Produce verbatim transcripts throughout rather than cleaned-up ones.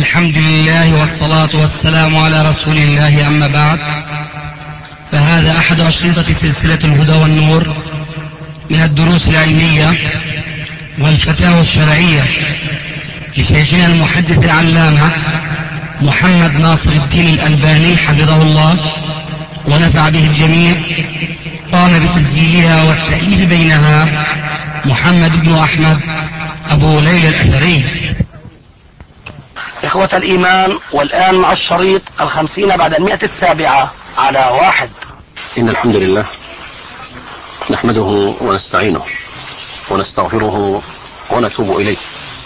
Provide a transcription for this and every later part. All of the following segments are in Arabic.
الحمد لله والصلاة والسلام على رسول الله، أما بعد، فهذا أحد أشرطة سلسلة الهدى والنور من الدروس العلمية والفتاوى الشرعية لشيخنا المحدث العلامة محمد ناصر الدين الألباني حفظه الله ونفع به الجميع. قام بتسجيلها والتأليف بينها محمد بن أحمد أبو ليلى الأثري. إخوة الإيمان، والآن مع الشريط الخمسين بعد المئة السابعة على واحد. إن الحمد لله نحمده ونستعينه ونستغفره ونتوب إليه،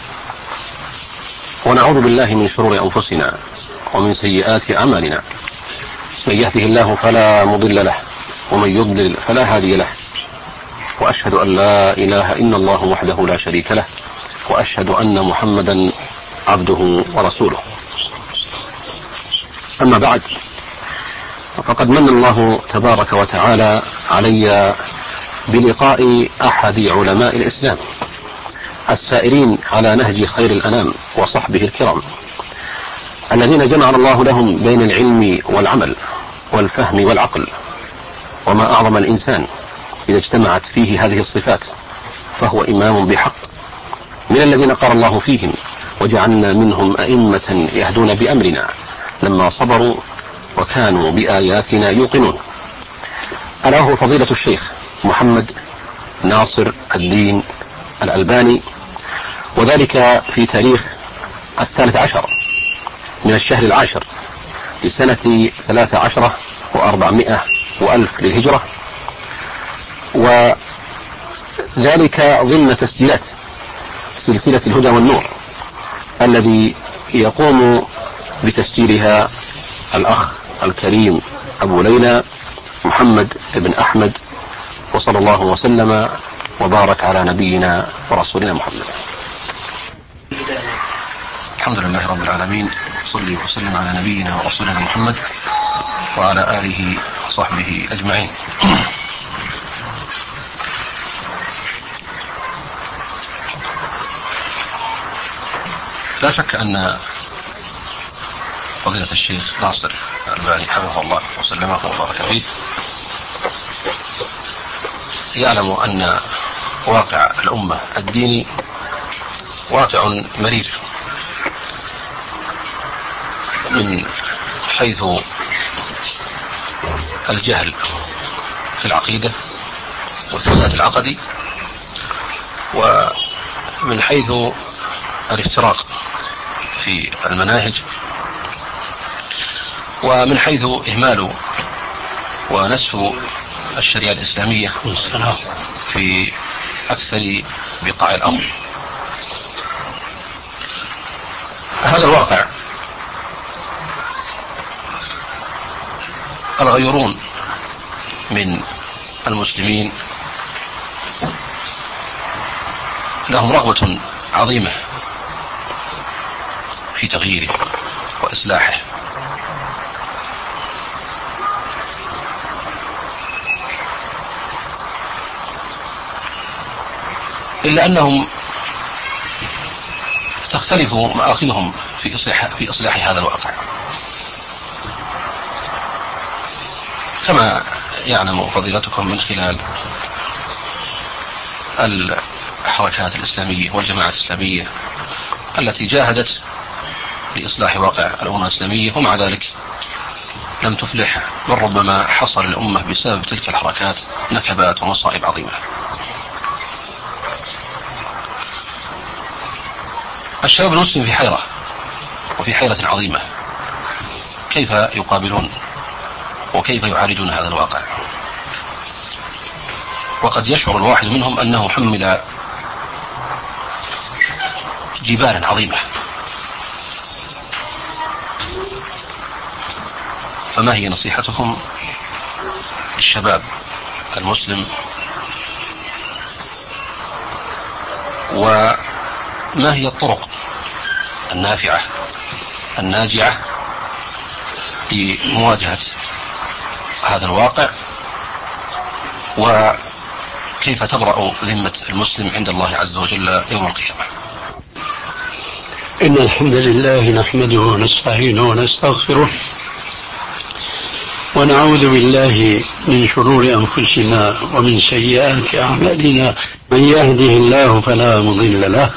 ونعوذ بالله من شرور أنفسنا ومن سيئات أعمالنا. من يهده الله فلا مضل له، ومن يضلل فلا هادي له، وأشهد أن لا إله إلا الله وحده لا شريك له، وأشهد أن محمدا عبده ورسوله. أما بعد، فقد من الله تبارك وتعالى علي بلقاء أحد علماء الإسلام السائرين على نهج خير الأنام وصحبه الكرام، الذين جمع الله لهم بين العلم والعمل والفهم والعقل. وما أعظم الإنسان إذا اجتمعت فيه هذه الصفات، فهو إمام بحق من الذين قال الله فيهم: وجعلنا منهم أئمة يهدون بأمرنا لما صبروا وكانوا بآياتنا يوقنون. ألا هو فضيلة الشيخ محمد ناصر الدين الألباني، وذلك في تاريخ الثالث عشر من الشهر العاشر لسنة ثلاث عشرة وأربعمائة وألف للهجرة، وذلك ضمن تسجيلات سلسلة الهدى والنور الذي يقوم بتسجيلها الأخ الكريم أبو ليلى محمد بن أحمد، وصلى الله وسلم وبارك على نبينا ورسولنا محمد. الحمد لله رب العالمين، صلي وسلم على نبينا ورسولنا محمد وعلى آله وصحبه أجمعين. لا شك أن فضيلة الشيخ ناصر الألباني حفظه الله وسلمه وبارك فيه يعلم أن واقع الأمة الديني واقع مرير، من حيث الجهل في العقيدة والفساد العقدي، ومن حيث الافتراق في المناهج، ومن حيث إهمال ونسف الشريعة الإسلامية في أكثر بقاع الأرض. هذا الواقع الغيرون من المسلمين لهم رغبة عظيمة في تغييره وإصلاحه، إلا أنهم تختلف مآخذهم في إصلاح, في إصلاح هذا الواقع. كما يعلم فضيلتكم من خلال الحركات الإسلامية والجماعات الإسلامية التي جاهدت لإصلاح واقع الأمة الإسلامية، ومع ذلك لم تفلح، بل ربما حصل الأمة بسبب تلك الحركات نكبات ومصائب عظيمة. الشباب المسلم في حيرة وفي حيرة عظيمة، كيف يقابلون وكيف يعالجون هذا الواقع؟ وقد يشعر الواحد منهم أنه حمل جبالا عظيمة، فما هي نصيحتكم للشباب المسلم، وما هي الطرق النافعة الناجعة لمواجهة هذا الواقع، وكيف تبرأ ذمة المسلم عند الله عز وجل يوم القيامة؟ إن الحمد لله نحمده ونستعينه ونستغفره ونعوذ بالله من شرور أنفسنا ومن سيئات أعمالنا. من يهده الله فلا مضل له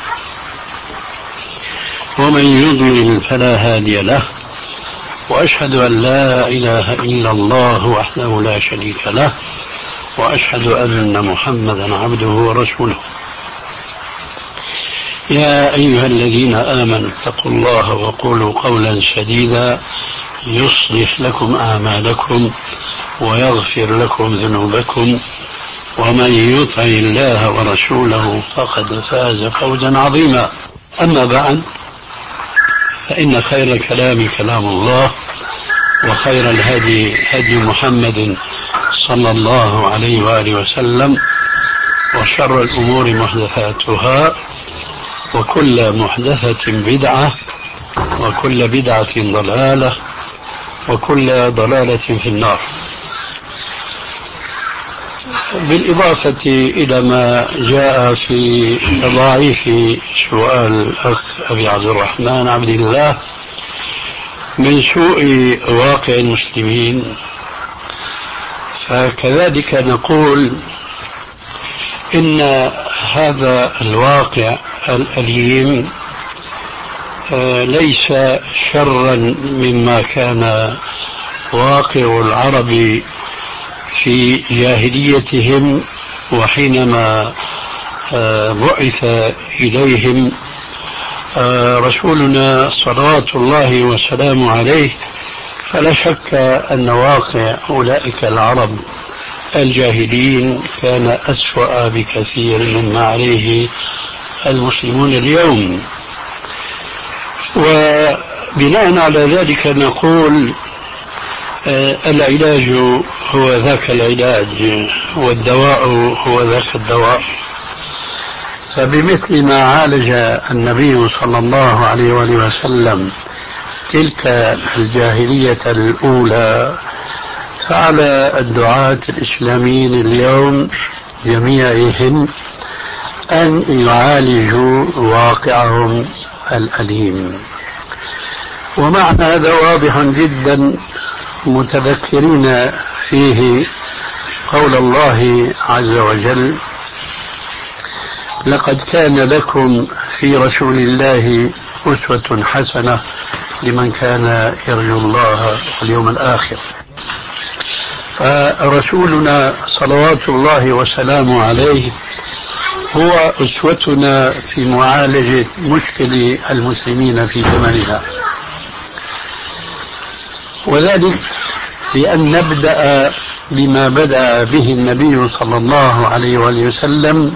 ومن يضلل فلا هادي له، وأشهد أن لا إله إلا الله وحده لا شريك له، وأشهد أن محمدا عبده ورسوله. يا أيها الذين آمنوا اتقوا الله وقولوا قولا سديدا يصلح لكم أعمالكم ويغفر لكم ذنوبكم، ومن يطع الله ورسوله فقد فاز فوزا عظيما. أما بعد، فإن خير الكلام كلام الله، وخير الهدي هدي محمد صلى الله عليه وآله وسلم، وشر الأمور محدثاتها، وكل محدثة بدعة، وكل بدعة ضلالة، وكل ضلالة في النار. بالإضافة إلى ما جاء في تضاعيف سؤال الأخ أبي عبد الرحمن عبد الله من سوء واقع المسلمين، فكذلك نقول إن هذا الواقع الأليم ليس شرا مما كان واقع العرب في جاهليتهم، وحينما بعث إليهم رسولنا صلوات الله وسلامه عليه، فلا شك أن واقع أولئك العرب الجاهلين كان أسوأ بكثير مما عليه المسلمون اليوم. وبناء على ذلك نقول العلاج هو ذاك العلاج، والدواء هو ذاك الدواء. فبمثل ما عالج النبي صلى الله عليه وآله وسلم تلك الجاهلية الأولى، فعلى الدعاة الإسلاميين اليوم جميعهم أن يعالجوا واقعهم الأليم. ومعنى هذا واضح جدا، متذكرين فيه قول الله عز وجل: لقد كان لكم في رسول الله أسوة حسنة لمن كان يرجو الله واليوم الآخر. فرسولنا صلوات الله وسلامه عليه هو أسوتنا في معالجة مشكل المسلمين في زمننا، وذلك بأن نبدأ بما بدأ به النبي صلى الله عليه وآله وسلم،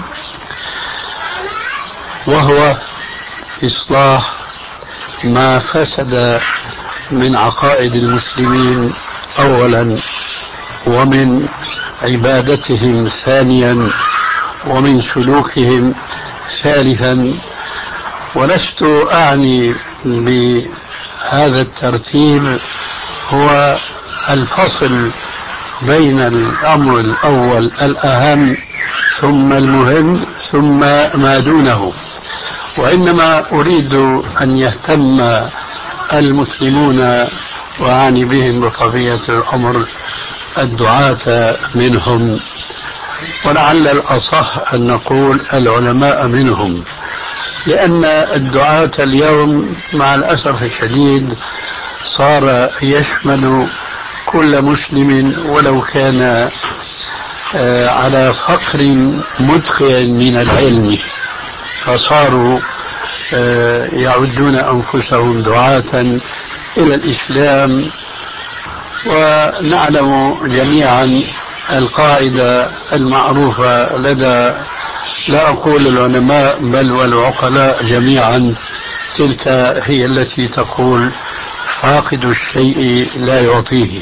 وهو إصلاح ما فسد من عقائد المسلمين أولا، ومن عبادتهم ثانيا، ومن سلوكهم ثالثا. ولست أعني بهذا الترتيب هو الفصل بين الأمر الأول الأهم ثم المهم ثم ما دونه، وإنما أريد أن يهتم المسلمون، وأعني بهم بطبيعة الأمر الدعاة منهم، ولعل الأصح أن نقول العلماء منهم، لأن الدعاة اليوم مع الأسف الشديد صار يشمل كل مسلم ولو كان على فقر مدقع من العلم، فصاروا يعدون أنفسهم دعاة إلى الإسلام. ونعلم جميعا القاعدة المعروفة لدى لا أقول العلماء بل والعقلاء جميعا، تلك هي التي تقول: فاقد الشيء لا يعطيه.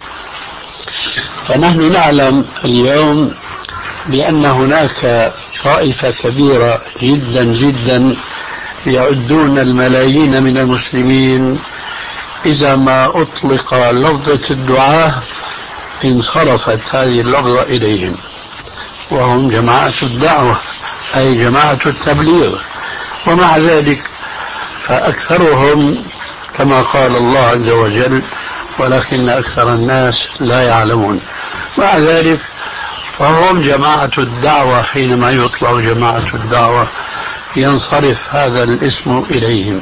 فنحن نعلم اليوم بأن هناك طائفة كبيرة جدا جدا يعدون الملايين من المسلمين إذا ما أطلق لفظة الدعاة انصرفت هذه اللفظة إليهم، وهم جماعة الدعوة أي جماعة التبليغ. ومع ذلك فأكثرهم كما قال الله عز وجل ولكن أكثر الناس لا يعلمون. مع ذلك فهم جماعة الدعوة، حينما يطلق جماعة الدعوة ينصرف هذا الاسم إليهم.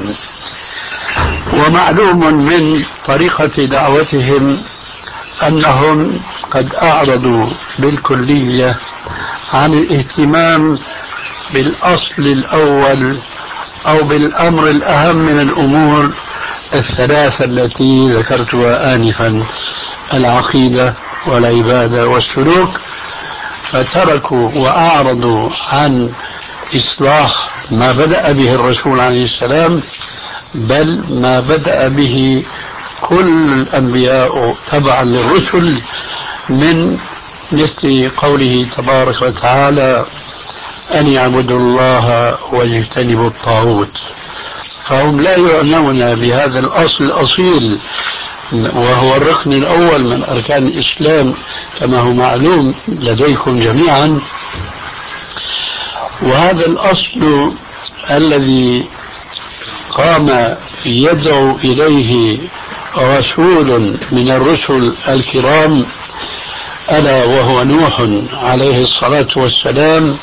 ومعلوم من طريقة دعوتهم أنهم قد أعرضوا بالكلية عن الاهتمام بالأصل الأول أو بالأمر الأهم من الأمور الثلاثة التي ذكرتها آنفا: العقيدة والعبادة والسلوك، فتركوا وأعرضوا عن إصلاح ما بدأ به الرسول عليه السلام، بل ما بدأ به كل الأنبياء تبعا للرسل، من مثل قوله تبارك وتعالى: أن يعبدوا الله واجتنبوا الطاغوت. فهم لا يعنون بهذا الأصل الأصيل، وهو الركن الأول من أركان الإسلام كما هو معلوم لديكم جميعا. وهذا الأصل الذي قام يدعو إليه رسول من الرسل الكرام، ألا وهو نوح عليه الصلاة والسلام،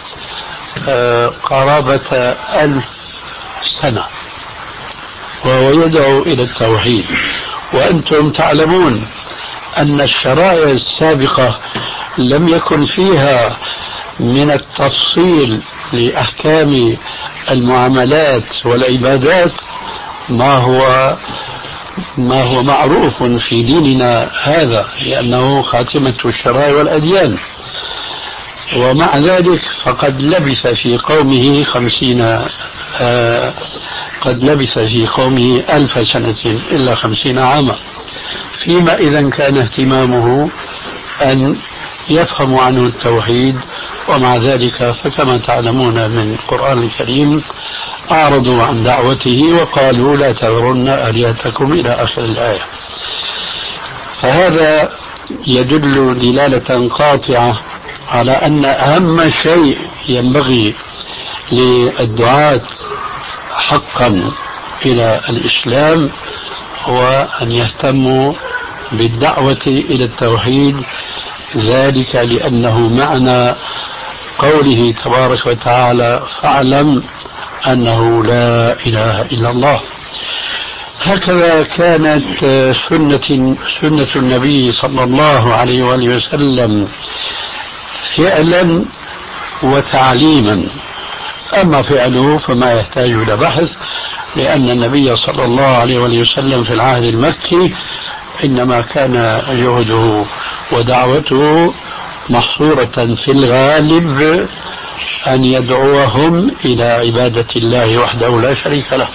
قرابة ألف سنة وهو يدعو إلى التوحيد. وأنتم تعلمون أن الشرائع السابقة لم يكن فيها من التفصيل لأحكام المعاملات والعبادات ما هو ما هو معروف في ديننا هذا، لأنه خاتمة الشرائع والأديان. ومع ذلك فقد لبث في قومه خمسين آه قد لبث في قومه ألف سنة إلا خمسين عاما، فيما إذا كان اهتمامه أن يفهم عنه التوحيد. ومع ذلك فكما تعلمون من القرآن الكريم أعرضوا عن دعوته وقالوا: لا تذرن آلهتكم إلى آخر الآية. فهذا يدل دلالة قاطعة على أن أهم شيء ينبغي للدعاة حقا إلى الإسلام هو أن يهتموا بالدعوة إلى التوحيد، ذلك لأنه معنى قوله تبارك وتعالى: فاعلم أنه لا إله إلا الله. هكذا كانت سنة, سنة النبي صلى الله عليه وآله وسلم فعلا وتعليما. أما فعله فما يحتاج إلى بحث، لأن النبي صلى الله عليه وآله وسلم في العهد المكي إنما كان جهده ودعوته محصورة في الغالب أن يدعوهم إلى عبادة الله وحده لا شريك له.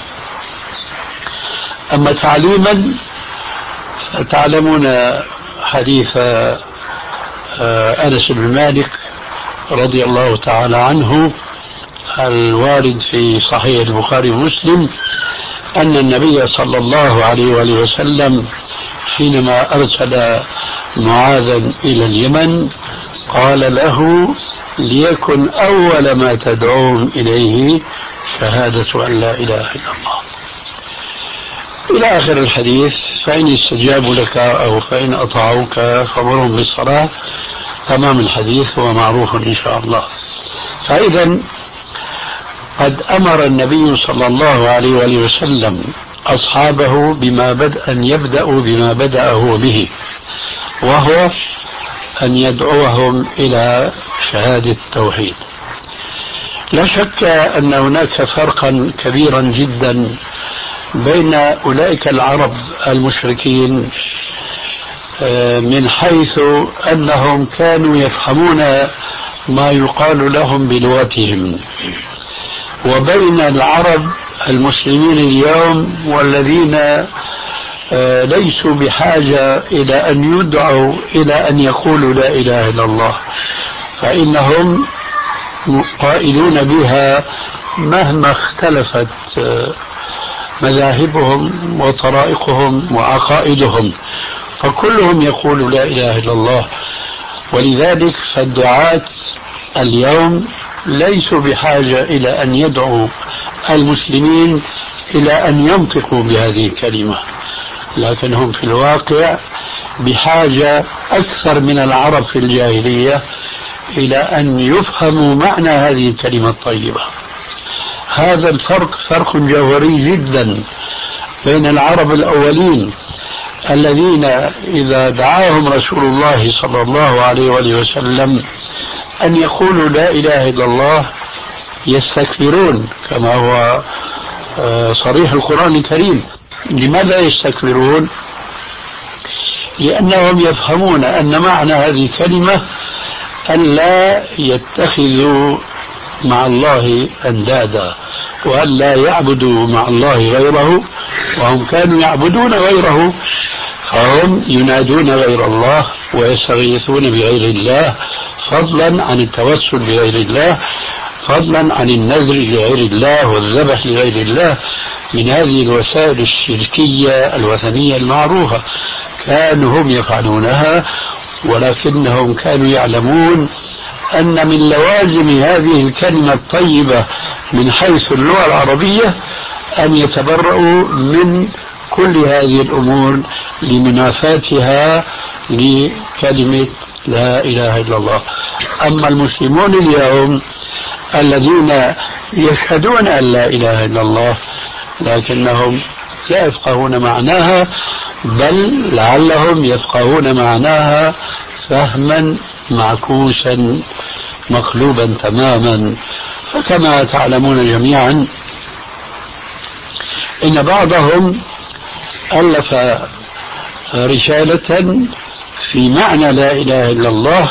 أما تعليما فتعلمون حديث أنس بن مالك رضي الله تعالى عنه الوارد في صحيح البخاري ومسلم، أن النبي صلى الله عليه وآله وسلم حينما أرسل معاذا إلى اليمن قال له: ليكن أول ما تدعوهم إليه شهادة أن لا إله إلا الله، إلى آخر الحديث. فإن استجابوا لك أو فإن أطاعوك فأمرهم بالصلاة، تمام الحديث هو معروف إن شاء الله. فإذا قد أمر النبي صلى الله عليه وآله وسلم أصحابه بما بدأ أن يبدأوا بما بدأ هو به، وهو أن يدعوهم إلى شهادة التوحيد. لا شك أن هناك فرقا كبيرا جدا بين أولئك العرب المشركين من حيث أنهم كانوا يفهمون ما يقال لهم بلغتهم، وبين العرب المسلمين اليوم والذين ليسوا بحاجة إلى أن يدعوا إلى أن يقولوا لا إله إلا الله، فإنهم قائلون بها مهما اختلفت مذاهبهم وطرائقهم وعقائدهم، فكلهم يقول لا إله إلا الله. ولذلك فالدعاة اليوم ليسوا بحاجة إلى أن يدعوا المسلمين إلى أن ينطقوا بهذه الكلمة، لكنهم في الواقع بحاجة أكثر من العرب في الجاهلية إلى أن يفهموا معنى هذه الكلمة الطيبة. هذا الفرق فرق جوهري جدا بين العرب الأولين الذين إذا دعاهم رسول الله صلى الله عليه وآله وسلم أن يقولوا لا إله إلا الله يستكبرون، كما هو صريح القرآن الكريم. لماذا يستكبرون؟ لأنهم يفهمون أن معنى هذه الكلمة أن لا يتخذوا مع الله أندادا، وأن لا يعبدوا مع الله غيره، وهم كانوا يعبدون غيره، فهم ينادون غير الله ويستغيثون بغير الله، فضلا عن التوسل بغير الله، فضلا عن النذر لغير الله والذبح لغير الله، من هذه الوسائل الشركية الوثنية المعروفة. كانوا هم يفعلونها، ولكنهم كانوا يعلمون أن من لوازم هذه الكلمة الطيبة من حيث اللغة العربية أن يتبرؤوا من كل هذه الأمور لمنافاتها لكلمة لا إله إلا الله. أما المسلمون اليوم الذين يشهدون أن لا إله إلا الله لكنهم لا يفقهون معناها، بل لعلهم يفقهون معناها فهما معكوسا مقلوبا تماما. فكما تعلمون جميعا إن بعضهم ألف رسالة في معنى لا إله إلا الله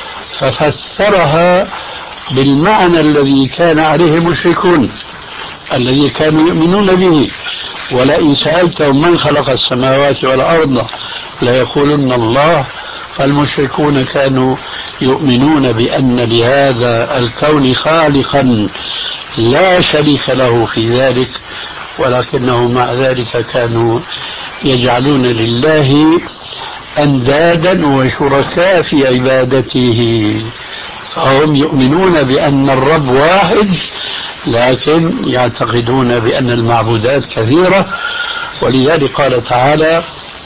ففسرها بالمعنى الذي كان عليه المشركون الذي كانوا يؤمنون به. ولئن سألتهم من خلق السماوات والأرض ليقولن الله. فالمشركون كانوا يؤمنون بأن لهذا الكون خالقا لا شريك له في ذلك، ولكنهم مع ذلك كانوا يجعلون لله أندادا وشركاء في عبادته. فهم يؤمنون بأن الرب واحد، لكن يعتقدون بأن المعبودات كثيرة. ولذلك قال تعالى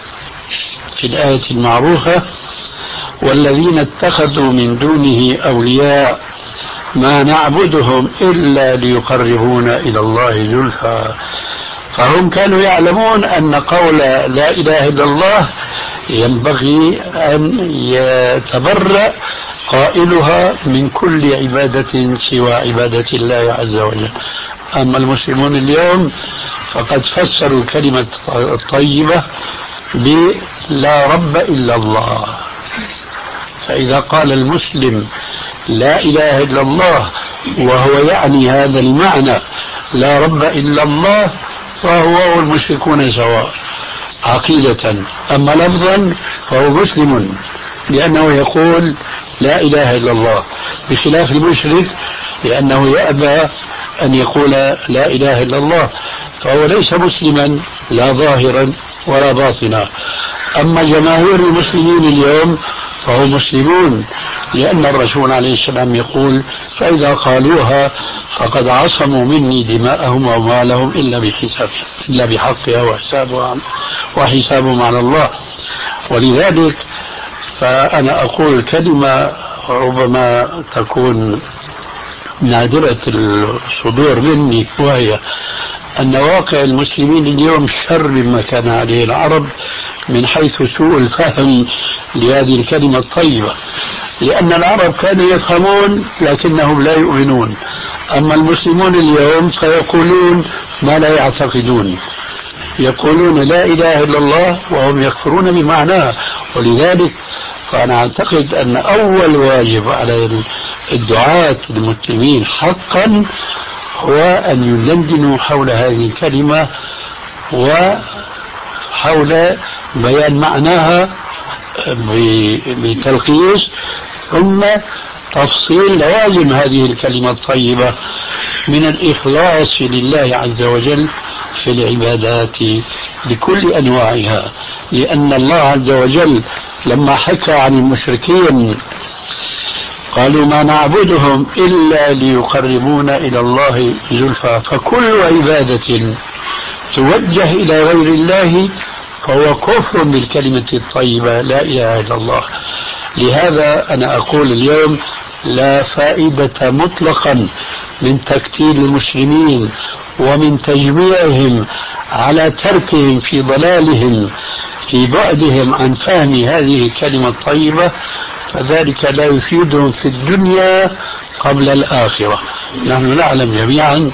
في الآية المعروفة: والذين اتخذوا من دونه أولياء ما نعبدهم إلا ليقربونا إلى الله زلفى. فهم كانوا يعلمون أن قول لا إله إلا الله ينبغي أن يتبرأ قائلها من كل عبادة سوى عبادة الله عز وجل. أما المسلمون اليوم فقد فسروا الكلمة الطيبة بلا رب إلا الله. فإذا قال المسلم لا إله إلا الله وهو يعني هذا المعنى لا رب إلا الله، فهو والمشركون سواء عقيدة. أما لفظا فهو مسلم لأنه يقول لا إله إلا الله، بخلاف المشرك لأنه يأبى أن يقول لا إله إلا الله، فهو ليس مسلما لا ظاهرا ولا باطنا. أما جماهير المسلمين اليوم فهم مسلمون، لأن الرسول عليه السلام يقول: فإذا قالوها فقد عصموا مني دماءهم وأموالهم إلا بحساب إلا بحقها وحسابهم وحسابهم على الله. ولذلك فأنا أقول كلمة ربما تكون نادرة الصدور مني، وهي أن واقع المسلمين اليوم شر مما كان عليه العرب من حيث سوء الفهم لهذه الكلمة الطيبة. لأن العرب كانوا يفهمون لكنهم لا يؤمنون، أما المسلمون اليوم فيقولون ما لا يعتقدون، يقولون لا إله إلا الله وهم يكفرون بمعناه. ولذلك فأنا أعتقد أن أول واجب على الدعاة المسلمين حقا هو أن يدندنوا حول هذه الكلمة وحول بيان معناها بتلخيص، ثم تفصيل لوازم هذه الكلمة الطيبة من الإخلاص لله عز وجل في العبادات بكل أنواعها. لأن الله عز وجل لما حكى عن المشركين قالوا: ما نعبدهم إلا ليقربونا إلى الله زلفى. فكل عبادة توجه إلى غير الله فهو كفر بالكلمة الطيبة لا إله إلا الله. لهذا أنا أقول اليوم لا فائدة مطلقا من تكتيل المسلمين ومن تجميعهم على تركهم في ضلالهم في بعدهم عن فهم هذه الكلمة الطيبة، فذلك لا يفيدهم في الدنيا قبل الآخرة. نحن نعلم جميعا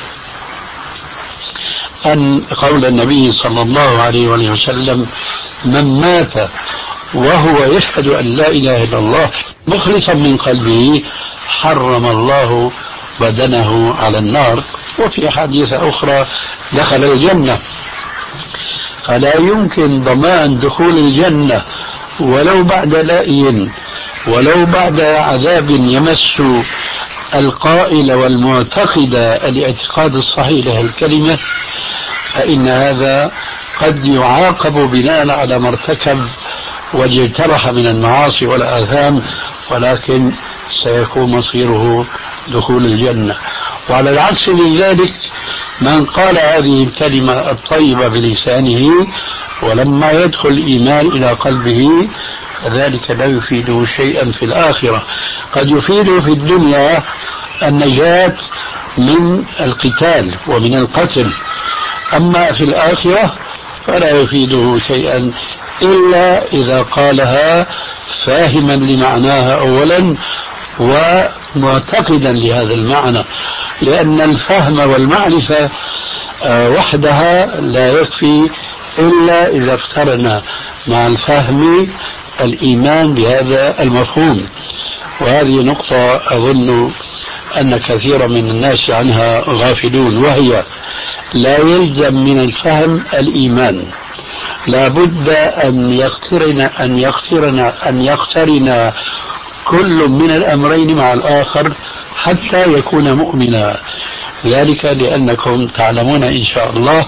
أن قول النبي صلى الله عليه وسلم من مات وهو يشهد أن لا إله إلا الله مخلصا من قلبه حرم الله بدنه على النار، وفي حديث أخرى دخل الجنة. فلا يمكن ضمان دخول الجنة ولو بعد لائي ولو بعد عذاب يمس القائل والمعتقد الاعتقاد الصحيح لها الكلمة، فإن هذا قد يعاقب بناء على ما ارتكب واجترح من المعاصي والآثام، ولكن سيكون مصيره دخول الجنة. وعلى العكس من ذلك من قال هذه الكلمة الطيبة بلسانه ولما يدخل الإيمان إلى قلبه فذلك لا يفيده شيئا في الآخرة. قد يفيده في الدنيا النجاة من القتال ومن القتل، أما في الآخرة فلا يفيده شيئا إلا إذا قالها فاهما لمعناها أولا ومعتقدا لهذا المعنى، لأن الفهم والمعرفة وحدها لا يكفي إلا إذا اقترن مع الفهم الإيمان بهذا المفهوم. وهذه نقطة أظن أن كثيرا من الناس عنها غافلون، وهي لا يلزم من الفهم الإيمان، لا بد أن يقترن أن يقترن أن يقترن كل من الأمرين مع الآخر حتى يكون مؤمنا. ذلك لأنكم تعلمون إن شاء الله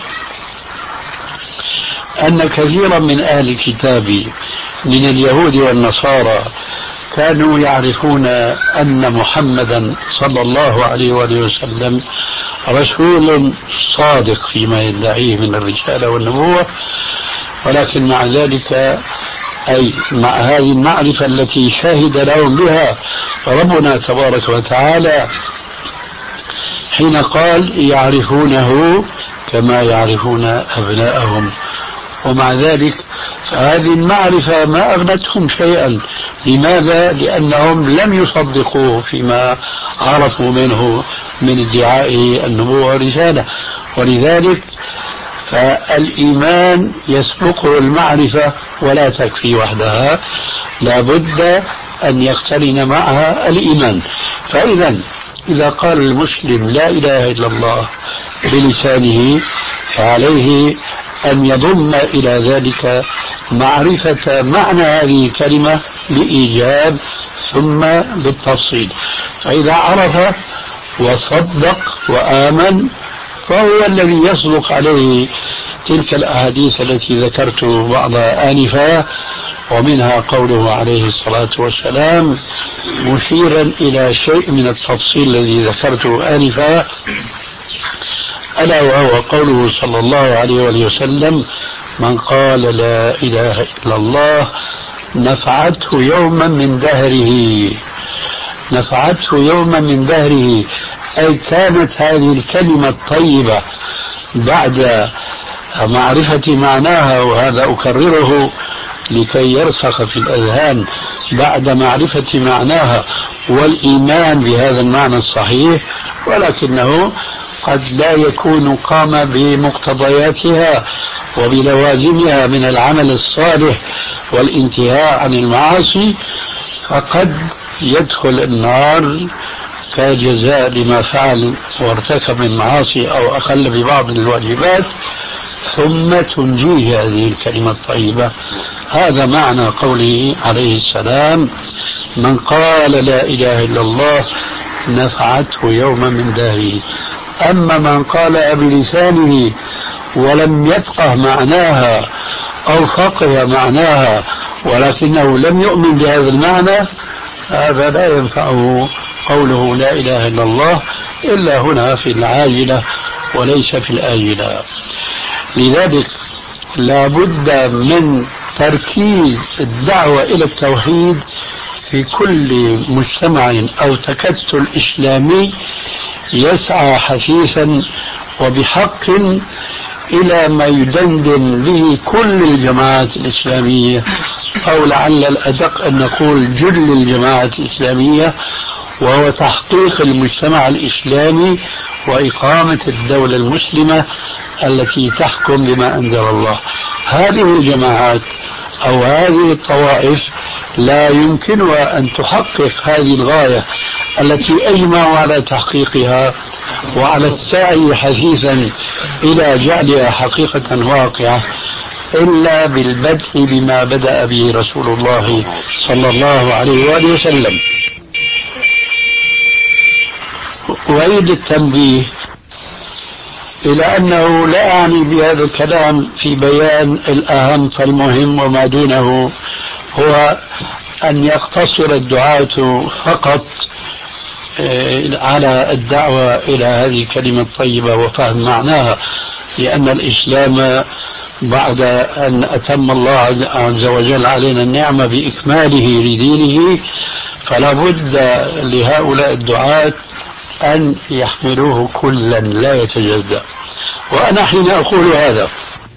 أن كثيرا من أهل الكتاب من اليهود والنصارى كانوا يعرفون أن محمدا صلى الله عليه وسلم رسول صادق فيما يدعيه من الرسالة والنبوة، ولكن مع ذلك أي مع هذه المعرفة التي شهد لهم بها ربنا تبارك وتعالى حين قال يعرفونه كما يعرفون أبناءهم، ومع ذلك فهذه المعرفة ما أغنتهم شيئا. لماذا؟ لأنهم لم يصدقوه فيما عرفوا منه من ادعاء النبوة والرسالة، ولذلك فالإيمان يسبقه المعرفة ولا تكفي وحدها، لا بد أن يقترن معها الإيمان. فإذا إذا قال المسلم لا إله إلا الله بلسانه فعليه أن يضم إلى ذلك معرفة معنى هذه الكلمة بإيجاب ثم بالتفصيل، فإذا عرف وصدق وآمن فهو الذي يصدق عليه تلك الأحاديث التي ذكرت بعضها آنفا، ومنها قوله عليه الصلاة والسلام مشيرا إلى شيء من التفصيل الذي ذكرته آنفا، ألا وهو قوله صلى الله عليه وسلم من قال لا إله إلا الله نفعته يوما من دهره، نفعته يوما من دهره، أي كانت هذه الكلمة الطيبة بعد معرفة معناها، وهذا أكرره لكي يرسخ في الأذهان، بعد معرفة معناها والإيمان بهذا المعنى الصحيح، ولكنه قد لا يكون قام بمقتضياتها وبلوازمها من العمل الصالح والانتهاء عن المعاصي، فقد يدخل النار كجزاء لما فعل وارتكب من معاصي أو أخل ببعض الواجبات، ثم تنجيه هذه الكلمة الطيبة. هذا معنى قوله عليه السلام من قال لا إله إلا الله نفعته يوما من دهره. أما من قال بلسانه ولم يفقه معناها أو فقه معناها ولكنه لم يؤمن بهذا المعنى، هذا لا ينفعه قوله لا إله إلا الله إلا هنا في العاجلة وليس في الآجلة. لذلك لا بد من تركيز الدعوة إلى التوحيد في كل مجتمع أو تكتل إسلامي يسعى حثيثا وبحق إلى ما يدندن به كل الجماعات الإسلامية، أو لعل الأدق أن نقول جل الجماعات الإسلامية، وهو تحقيق المجتمع الإسلامي وإقامة الدولة المسلمة التي تحكم بما أنزل الله. هذه الجماعات أو هذه الطوائف لا يمكنها أن تحقق هذه الغاية التي أجمعوا على تحقيقها وعلى السعي حثيثا إلى جعلها حقيقة واقعة إلا بالبدء بما بدأ به رسول الله صلى الله عليه وآله وسلم. وأعيد التنبيه إلى أنه لا أعني بهذا الكلام في بيان الأهم فالمهم، وما دونه هو أن يقتصر الدعاة فقط على الدعوة إلى هذه الكلمة الطيبة وفهم معناها، لأن الإسلام بعد أن أتم الله عز وجل علينا النعمة بإكماله لدينه فلا بد لهؤلاء الدعاة أن يحملوه كلا لا يتجزأ. وأنا حين أقول هذا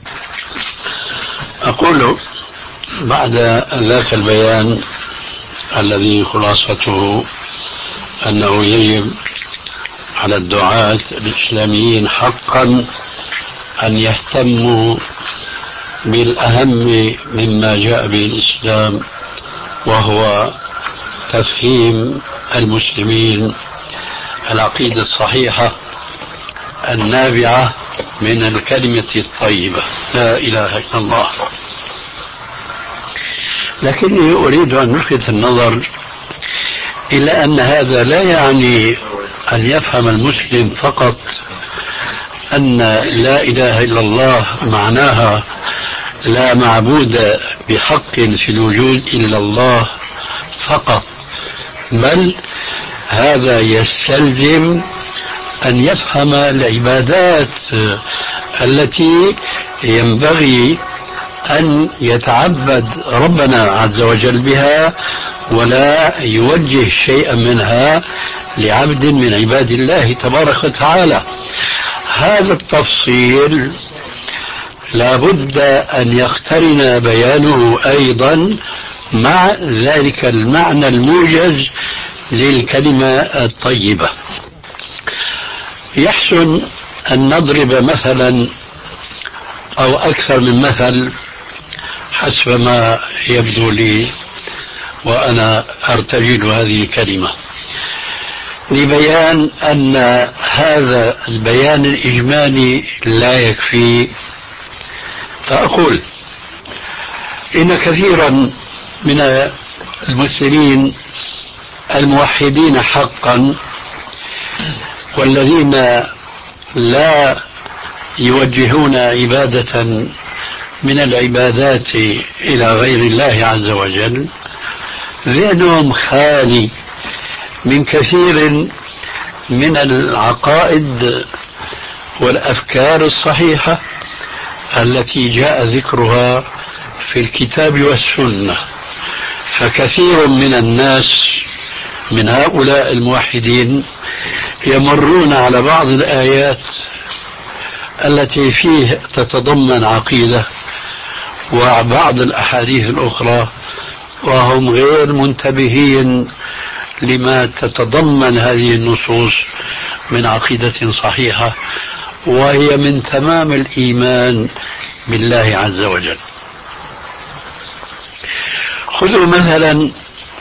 أقول بعد ذاك البيان الذي خلاصته أنه يجب على الدعاة الإسلاميين حقا أن يهتموا بالأهم مما جاء به الإسلام، وهو تفهيم المسلمين العقيدة الصحيحة النابعة من الكلمة الطيبة لا إله إلا الله. لكني أريد أن نلفت النظر إلى أن هذا لا يعني أن يفهم المسلم فقط أن لا إله إلا الله معناها لا معبود بحق في الوجود إلا الله فقط، بل هذا يستلزم أن يفهم العبادات التي ينبغي أن يتعبد ربنا عز وجل بها، ولا يوجه شيئا منها لعبد من عباد الله تبارك وتعالى. هذا التفصيل لا بد أن يقترن بيانه أيضا مع ذلك المعنى الموجز للكلمة الطيبة. يحسن أن نضرب مثلا أو أكثر من مثل حسب ما يبدو لي وأنا أرتجل هذه الكلمة لبيان أن هذا البيان الإجمالي لا يكفي. فأقول إن كثيرا من المسلمين الموحدين حقا والذين لا يوجهون عبادة من العبادات إلى غير الله عز وجل ذهنهم خالي من كثير من العقائد والأفكار الصحيحة التي جاء ذكرها في الكتاب والسنة. فكثير من الناس من هؤلاء الموحدين يمرون على بعض الآيات التي فيه تتضمن عقيدة وبعض الأحاديث الأخرى وهم غير منتبهين لما تتضمن هذه النصوص من عقيدة صحيحة، وهي من تمام الإيمان بالله عز وجل. خذوا مثلا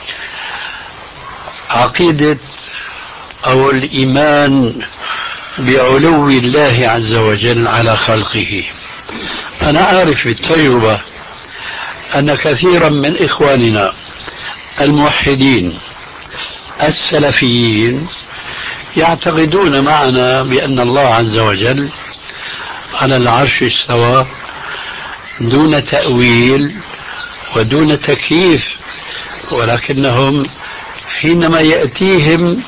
عقيدة أو الإيمان بعلو الله عز وجل على خلقه. أنا أعرف بالتجربة أن كثيرا من إخواننا الموحدين السلفيين يعتقدون معنا بأن الله عز وجل على العرش استوى دون تأويل ودون تكييف، ولكنهم حينما يأتيهم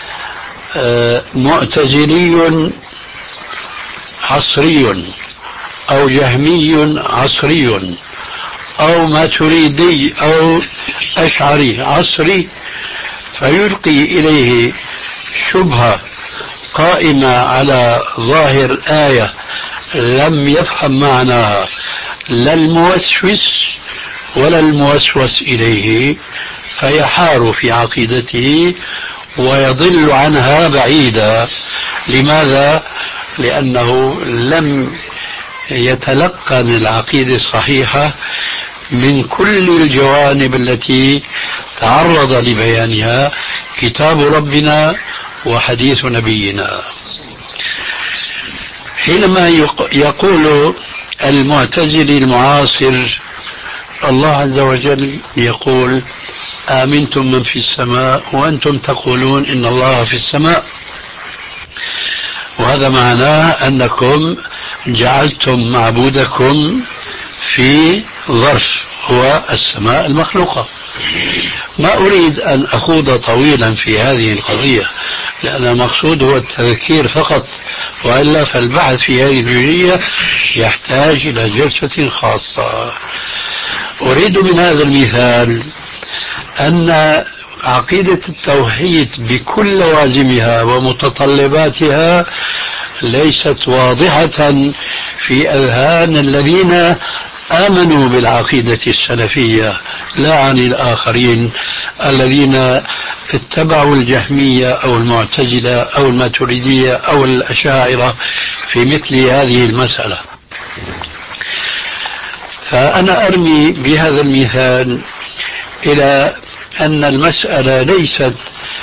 معتزلي عصري أو جهمي عصري أو ماتريدي أو أشعري عصري فيلقي إليه شبهة قائمة على ظاهر آية لم يفهم معناها لا الموسوس ولا الموسوس إليه، فيحار في عقيدته ويضل عنها بعيدا. لماذا؟ لأنه لم يتلقن العقيدة الصحيحة من كل الجوانب التي تعرض لبيانها كتاب ربنا وحديث نبينا. حينما يقول المعتزلي المعاصر الله عز وجل يقول آمنتم من في السماء وأنتم تقولون إن الله في السماء، وهذا معناه أنكم جعلتم معبودكم في ظرف هو السماء المخلوقة. ما أريد أن أخوض طويلا في هذه القضية لأن المقصود هو التذكير فقط، وإلا فالبحث في هذه الجزئية يحتاج إلى جلسة خاصة. أريد من هذا المثال أن عقيدة التوحيد بكل لوازمها ومتطلباتها ليست واضحة في أذهان الذين آمنوا بالعقيدة السلفية، لا عن الآخرين الذين اتبعوا الجهمية أو المعتزلة أو الماتريدية أو الأشاعرة في مثل هذه المسألة. فأنا أرمي بهذا المثال إلى أن المسألة ليست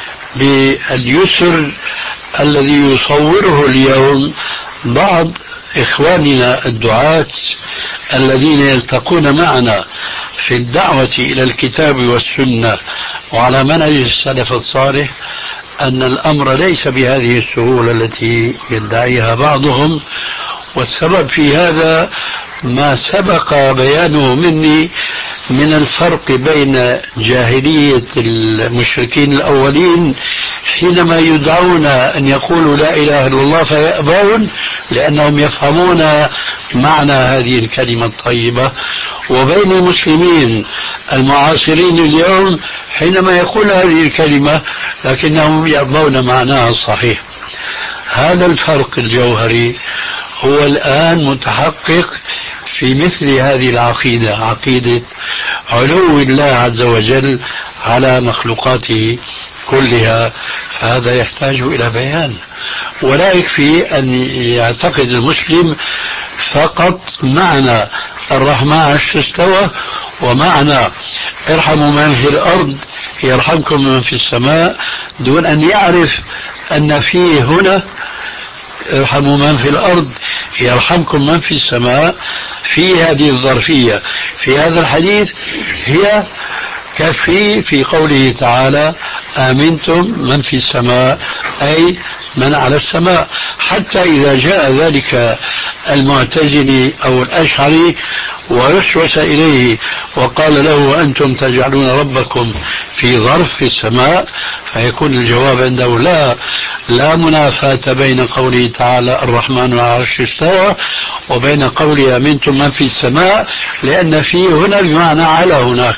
باليسر الذي يصوره اليوم بعض إخواننا الدعاة الذين يلتقون معنا في الدعوة إلى الكتاب والسنة وعلى منهج السلف الصالح، أن الأمر ليس بهذه السهولة التي يدعيها بعضهم. والسبب في هذا ما سبق بيانه مني من الفرق بين جاهلية المشركين الأولين حينما يدعون أن يقولوا لا إله إلا الله فيأبون لأنهم يفهمون معنى هذه الكلمة الطيبة، وبين المسلمين المعاصرين اليوم حينما يقول هذه الكلمة لكنهم يأبون معناها الصحيح. هذا الفرق الجوهري هو الآن متحقق في مثل هذه العقيدة، عقيدة علو الله عز وجل على مخلوقاته كلها. فهذا يحتاج إلى بيان، ولا يكفي أن يعتقد المسلم فقط معنى الرحمن عرش استوى ومعنى ارحموا من في الأرض يرحمكم من في السماء، دون أن يعرف أن فيه هنا ارحموا من في الأرض يرحمكم من في السماء في هذه الظرفية في هذا الحديث هي كفي في قوله تعالى آمنتم من في السماء أي من على السماء. حتى إذا جاء ذلك المعتزلي أو الأشعري ويسوس إليه وقال له أنتم تجعلون ربكم في ظرف في السماء، فيكون الجواب عنده لا لا منافاة بين قوله تعالى الرحمن على العرش استوى وبين قوله آمنتم من في السماء، لأن فيه هنا بمعنى على هناك.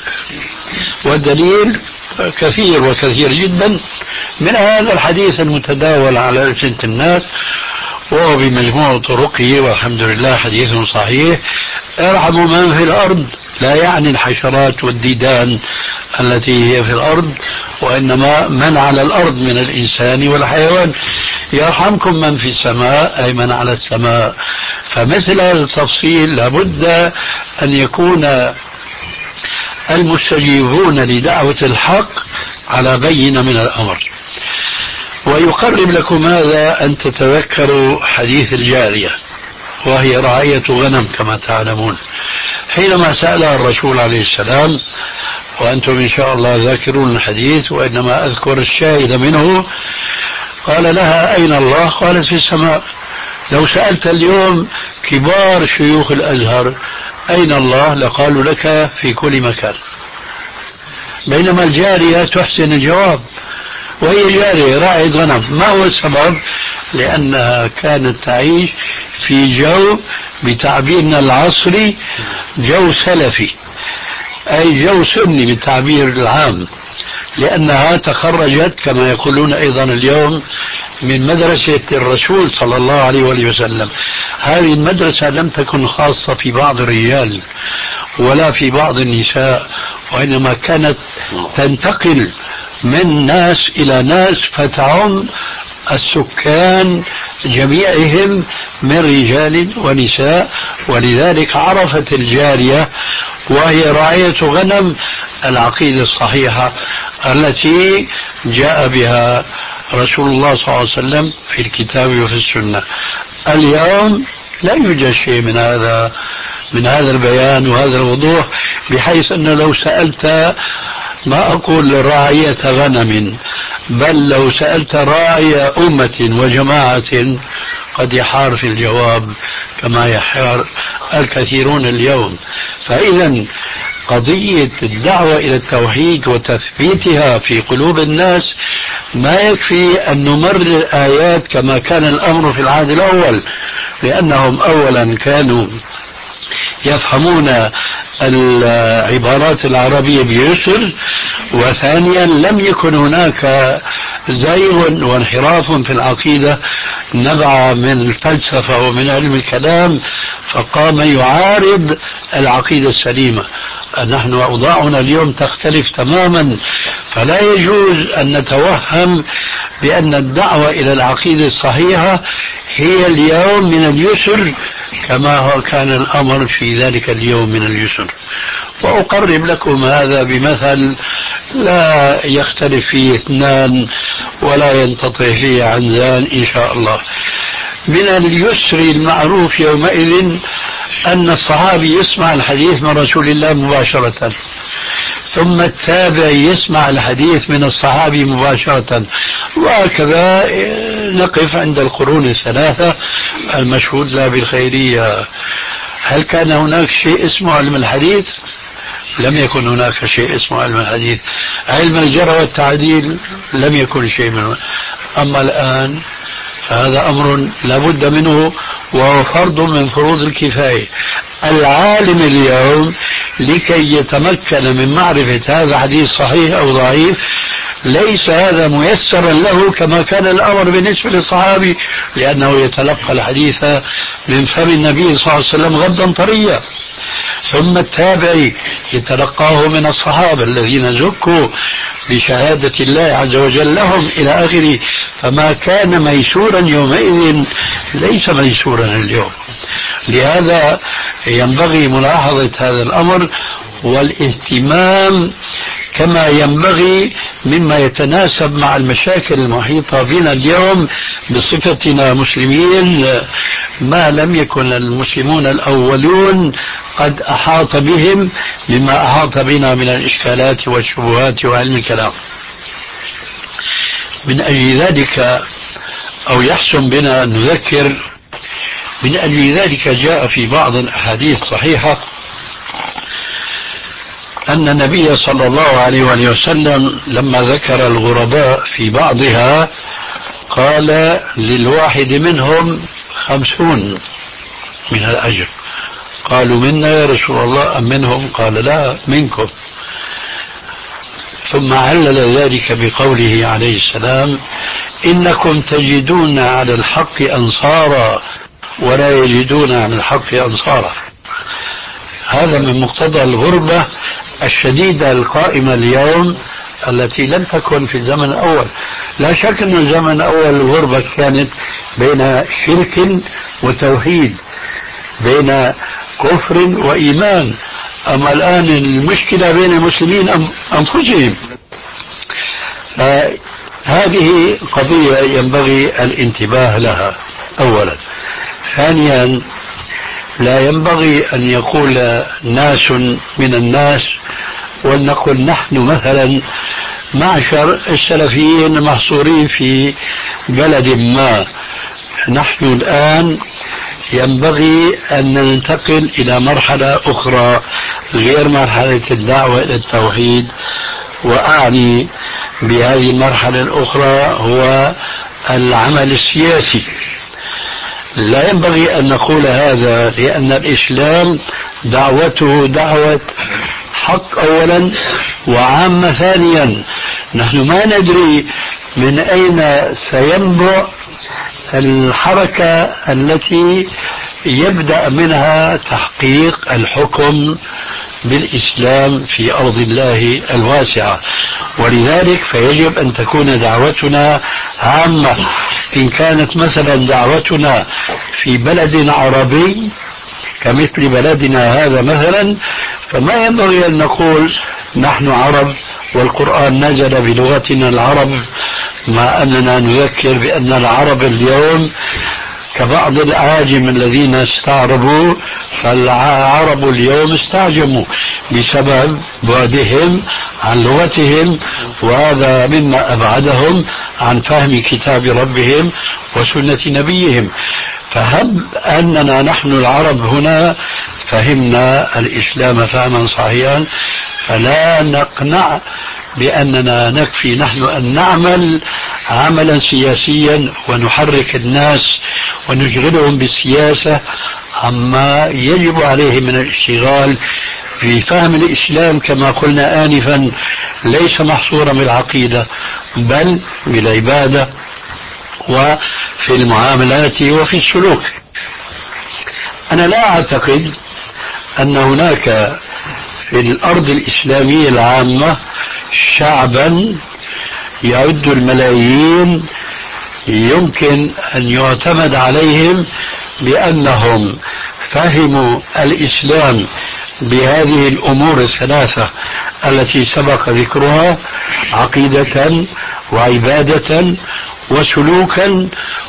والدليل كثير وكثير جدا من هذا الحديث المتداول على ألسنة الناس وهو بمجموع طرقه والحمد لله حديث صحيح. ارحموا من في الأرض لا يعني الحشرات والديدان التي هي في الأرض، وإنما من على الأرض من الإنسان والحيوان. يرحمكم من في السماء أي من على السماء. فمثل هذا التفصيل لابد أن يكون المستجيبون لدعوة الحق على بينة من الأمر. ويقرب لكم هذا أن تتذكروا حديث الجارية وهي راعية غنم كما تعلمون، حينما سألها الرسول عليه السلام، وأنتم إن شاء الله ذاكرون الحديث وإنما أذكر الشاهد منه، قال لها أين الله؟ قالت في السماء. لو سألت اليوم كبار شيوخ الأزهر أين الله لقالوا لك في كل مكان، بينما الجارية تحسن الجواب وهي جارية راعية غنم. ما هو السبب؟ لأنها كانت تعيش في جو بتعبيرنا العصري جو سلفي، أي جو سني بالتعبير العام، لأنها تخرجت كما يقولون أيضا اليوم من مدرسة الرسول صلى الله عليه وآله وسلم. هذه المدرسة لم تكن خاصة في بعض الرجال ولا في بعض النساء، وإنما كانت تنتقل من ناس إلى ناس فتعم السكان جميعهم من رجال ونساء. ولذلك عرفت الجارية وهي راعية غنم العقيدة الصحيحة التي جاء بها رسول الله صلى الله عليه وسلم في الكتاب وفي السنة. اليوم لا يوجد شيء من هذا من هذا البيان وهذا الوضوح، بحيث أنه لو سألت ما أقول راعية غنم، بل لو سألت راعي أمة وجماعة قد يحار في الجواب كما يحار الكثيرون اليوم. فإذا قضية الدعوة إلى التوحيد وتثبيتها في قلوب الناس ما يكفي أن نمرر الآيات كما كان الأمر في العهد الأول، لأنهم أولا كانوا يفهمون العبارات العربية بيسر، وثانيا لم يكن هناك زيغ وانحراف في العقيدة نبع من الفلسفة ومن علم الكلام فقام يعارض العقيدة السليمة. نحن أوضاعنا اليوم تختلف تماما، فلا يجوز أن نتوهم بأن الدعوة إلى العقيدة الصحيحة هي اليوم من اليسر كما هو كان الأمر في ذلك اليوم من اليسر. وأقرب لكم هذا بمثل لا يختلف فيه اثنان ولا ينتطع فيه عنزان إن شاء الله. من اليسر المعروف يومئذ أن الصحابي يسمع الحديث من رسول الله مباشرة، ثم التابع يسمع الحديث من الصحابي مباشرة، وهكذا نقف عند القرون الثلاثة المشهود لها بالخيرية. هل كان هناك شيء اسمه علم الحديث؟ لم يكن هناك شيء اسمه علم الحديث. علم الجرح والتعديل لم يكن شيء منه. أما الآن فهذا أمر لا بد منه، وهو فرض من فروض الكفاية. العالم اليوم لكي يتمكن من معرفة هذا حديث صحيح أو ضعيف ليس هذا ميسرا له كما كان الأمر بالنسبة للصحابي، لأنه يتلقى الحديث من فم النبي صلى الله عليه وسلم غدا طريا، ثم التابعي يتلقاه من الصحابة الذين زكوا بشهادة الله عز وجل لهم إلى آخره. فما كان ميسورا يومئذ ليس ميسورا اليوم. لهذا ينبغي ملاحظة هذا الأمر والاهتمام كما ينبغي مما يتناسب مع المشاكل المحيطة بنا اليوم بصفتنا مسلمين، ما لم يكن المسلمون الأولون قد أحاط بهم مما أحاط بنا من الإشكالات والشبهات وعلم الكلام. من أجل ذلك أو يحسن بنا أن نذكر، من أجل ذلك جاء في بعض الأحاديث الصحيحة أن النبي صلى الله عليه وآله وسلم لما ذكر الغرباء في بعضها قال للواحد منهم خمسون من الأجر. قالوا منا يا رسول الله أم منهم؟ قال لا منكم. ثم علل ذلك بقوله عليه السلام إنكم تجدون على الحق أنصارا ولا يجدون على الحق أنصارا. هذا من مقتضى الغربة الشديدة القائمة اليوم التي لم تكن في الزمن الأول. لا شك أن الزمن الأول الغربة كانت بين شرك وتوحيد، بين كفر وإيمان. أما الآن المشكلة بين المسلمين أنفسهم. هذه قضية ينبغي الانتباه لها أولا. ثانيا لا ينبغي أن يقول ناس من الناس ولنقل نحن مثلا معشر السلفيين محصورين في بلد ما، نحن الآن ينبغي أن ننتقل إلى مرحلة أخرى غير مرحلة الدعوة إلى التوحيد. وأعني بهذه المرحلة الأخرى هو العمل السياسي. لا ينبغي أن نقول هذا، لأن الإسلام دعوته دعوة حق أولا وعامة ثانيا. نحن ما ندري من أين سينبع الحركة التي يبدأ منها تحقيق الحكم بالإسلام في أرض الله الواسعة، ولذلك فيجب أن تكون دعوتنا عامة. إن كانت مثلا دعوتنا في بلد عربي كمثل بلدنا هذا مثلا، فما ينبغي أن نقول نحن عرب والقرآن نزل بلغتنا العرب، مع أننا نذكر بأن العرب اليوم كبعض الأعاجم الذين استعربوا، فالعرب اليوم استعجموا بسبب بعدهم عن لغتهم، وهذا مما أبعدهم عن فهم كتاب ربهم وسنة نبيهم. فهم أننا نحن العرب هنا فهمنا الإسلام فهما صحيحا، فلا نقنع بأننا نكفي نحن أن نعمل عملا سياسيا ونحرك الناس ونشغلهم بالسياسة عما يجب عليه من الاشتغال في فهم الإسلام، كما قلنا آنفا ليس محصورا بالعقيدة بل بالعبادة وفي المعاملات وفي السلوك. أنا لا أعتقد أن هناك في الأرض الإسلامية العامة شعبا يعد الملايين يمكن أن يعتمد عليهم بأنهم فهموا الإسلام بهذه الأمور الثلاثة التي سبق ذكرها: عقيدة وعبادة وسلوكا،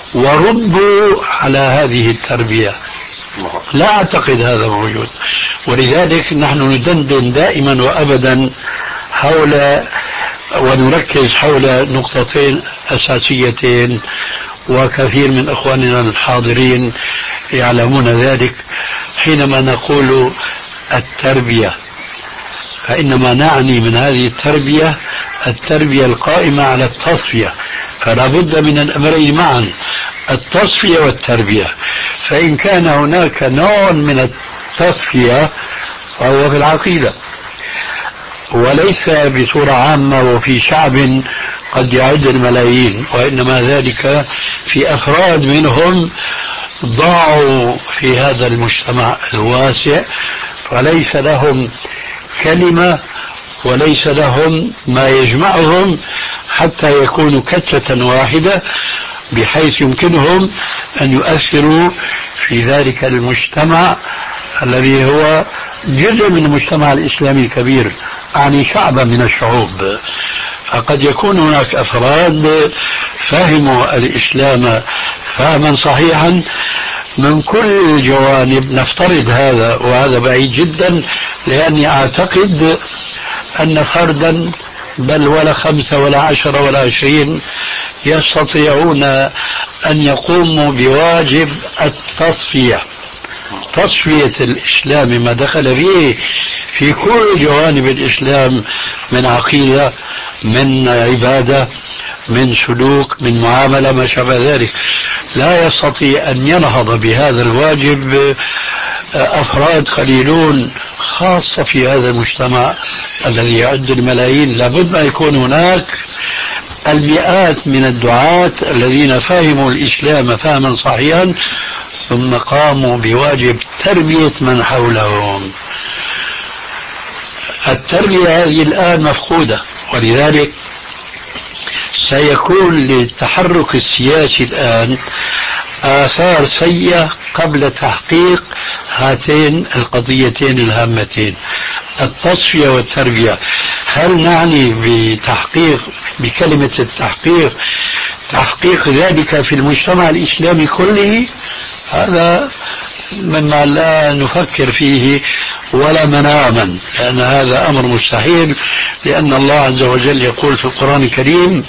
وربوا على هذه التربية. لا أعتقد هذا موجود، ولذلك نحن ندندن دائما وأبدا حول ونركز حول نقطتين أساسيتين، وكثير من أخواننا الحاضرين يعلمون ذلك. حينما نقول التربية فإنما نعني من هذه التربية التربية القائمة على التصفية، فلا بد من الأمرين معا، التصفية والتربية. فإن كان هناك نوع من التصفية فهو في العقيدة، وليس بصورة عامة وفي شعب قد يعد الملايين، وإنما ذلك في أفراد منهم ضاعوا في هذا المجتمع الواسع، فليس لهم كلمة وليس لهم ما يجمعهم حتى يكونوا كتلة واحدة بحيث يمكنهم أن يؤثروا في ذلك المجتمع الذي هو جزء من المجتمع الإسلامي الكبير، أعني شعبا من الشعوب. فقد يكون هناك أفراد فهموا الإسلام فهما صحيحا من كل الجوانب، نفترض هذا، وهذا بعيد جدا، لأني أعتقد أن فردا بل ولا خمسة ولا عشرة ولا عشرين يستطيعون أن يقوموا بواجب التصفية، تصفية الإسلام ما دخل فيه في كل جوانب الإسلام من عقيدة، من عبادة، من سلوك، من معاملة، ما شابه ذلك. لا يستطيع أن ينهض بهذا الواجب أفراد قليلون، خاصة في هذا المجتمع الذي يعد الملايين. لابد أن يكون هناك المئات من الدعاة الذين فهموا الإسلام فهما صحيحا ثم قاموا بواجب تربية من حولهم. التربية هذه الآن مفقودة، ولذلك سيكون للتحرك السياسي الآن آثار سيئة قبل تحقيق هاتين القضيتين الهامتين، التصفية والتربية. هل نعني بتحقيق بكلمة التحقيق تحقيق ذلك في المجتمع الإسلامي كله؟ هذا مما لا نفكر فيه ولا مناما، لأن هذا أمر مستحيل، لأن الله عز وجل يقول في القرآن الكريم: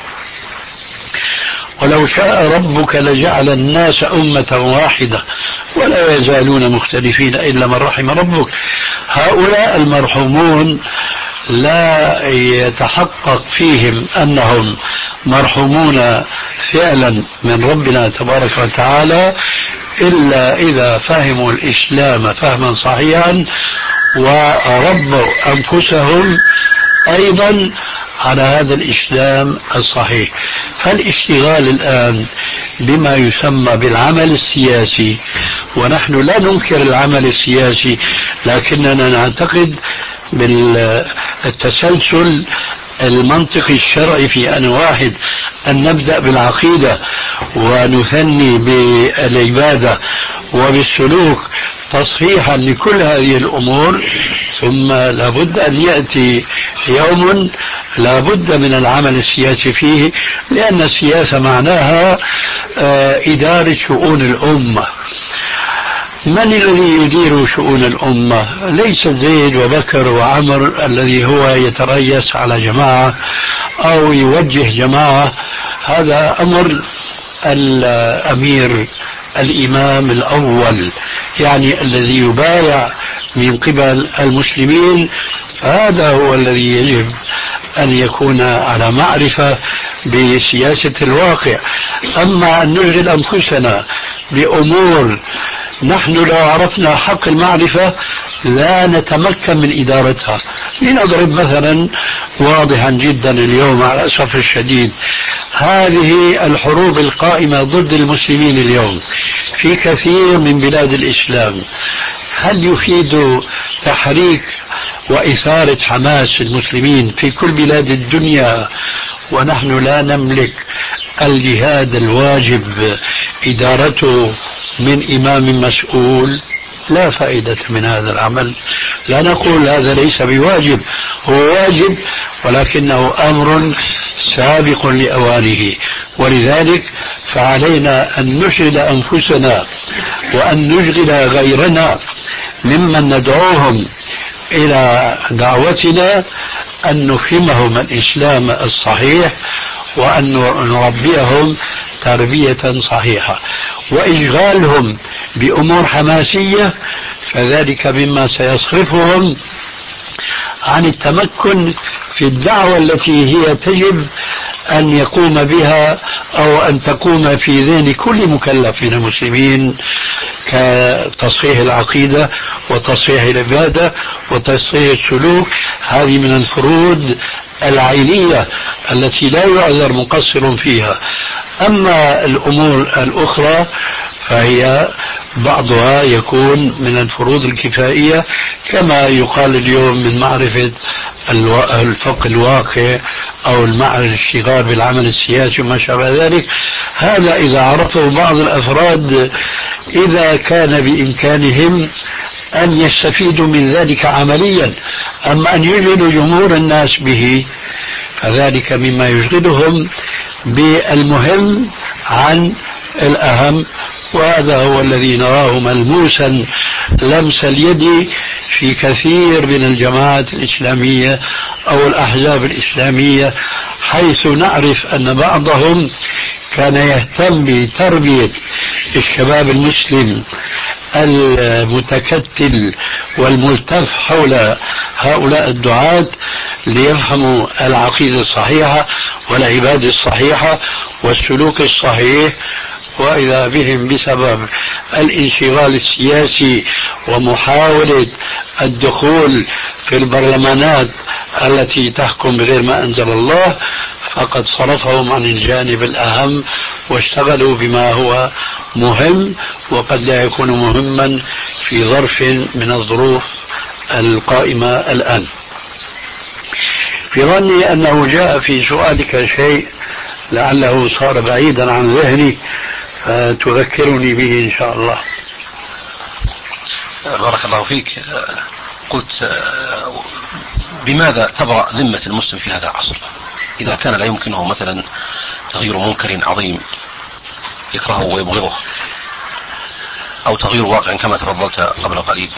ولو شاء ربك لجعل الناس أمة واحدة ولا يزالون مختلفين إلا من رحم ربك. هؤلاء المرحومون لا يتحقق فيهم أنهم مرحومون فعلا من ربنا تبارك وتعالى إلا إذا فهموا الإسلام فهما صحيحا وربوا أنفسهم أيضا على هذا الإسلام الصحيح. فالاشتغال الآن بما يسمى بالعمل السياسي، ونحن لا ننكر العمل السياسي لكننا نعتقد بالتسلسل المنطقي الشرعي في أن واحد أن نبدأ بالعقيدة ونثني بالعبادة وبالسلوك تصحيحا لكل هذه الأمور، ثم لابد أن يأتي يوم لابد من العمل السياسي فيه، لأن السياسة معناها إدارة شؤون الأمة. من الذي يدير شؤون الأمة؟ ليس زيد وبكر وعمر الذي هو يتريس على جماعة أو يوجه جماعة، هذا أمر الأمير الإمام الأول، يعني الذي يبايع من قبل المسلمين، فهذا هو الذي يجب أن يكون على معرفة بسياسة الواقع. أما أن نشغل أنفسنا بأمور نحن لو عرفنا حق المعرفة لا نتمكن من إدارتها. لنضرب مثلا واضحا جدا اليوم على الأسف الشديد، هذه الحروب القائمة ضد المسلمين اليوم في كثير من بلاد الإسلام، هل يفيد تحريك وإثارة حماس المسلمين في كل بلاد الدنيا ونحن لا نملك الجهاد الواجب إدارته من إمام مسؤول؟ لا فائدة من هذا العمل. لا نقول هذا ليس بواجب، هو واجب ولكنه أمر سابق لأوانه، ولذلك فعلينا أن نشغل أنفسنا وأن نشغل غيرنا ممن ندعوهم إلى دعوتنا أن نفهمهم الإسلام الصحيح وأن نربيهم تربية صحيحة. وإشغالهم بأمور حماسية فذلك مما سيصرفهم عن التمكن في الدعوة التي هي تجب أن يقوم بها أو أن تقوم في ذهن كل مكلف من المسلمين، كتصحيح العقيدة وتصحيح العبادة وتصحيح السلوك. هذه من الفروض العينية التي لا يعذر مقصر فيها. أما الأمور الأخرى فهي بعضها يكون من الفروض الكفائية، كما يقال اليوم من معرفة الفقه الواقع أو الاشتغال بالعمل السياسي وما شابه ذلك. هذا إذا عرفه بعض الأفراد إذا كان بإمكانهم أن يستفيدوا من ذلك عمليا. أما أن يشغلوا جمهور الناس به فذلك مما يشغلهم بالمهم عن الأهم، وهذا هو الذي نراه ملموسا لمس اليد في كثير من الجماعات الإسلامية أو الأحزاب الإسلامية، حيث نعرف أن بعضهم كان يهتم بتربية الشباب المسلم المتكتل والملتف حول هؤلاء الدعاة ليفهموا العقيدة الصحيحة والعبادة الصحيحة والسلوك الصحيح، وإذا بهم بسبب الانشغال السياسي ومحاولة الدخول في البرلمانات التي تحكم بغير ما أنزل الله فقد صرفهم عن الجانب الأهم واشتغلوا بما هو مهم وقد لا يكون مهما في ظرف من الظروف القائمة الآن. في ظني أنه جاء في سؤالك شيء لعله صار بعيدا عن ذهني فتذكرني به إن شاء الله. بارك الله فيك. قلت بماذا تبرأ ذمة المسلم في هذا العصر إذا كان لا يمكنه مثلا تغيير منكر عظيم يكرهه ويبغضه أو تغيير واقع كما تفضلت قبل قليل؟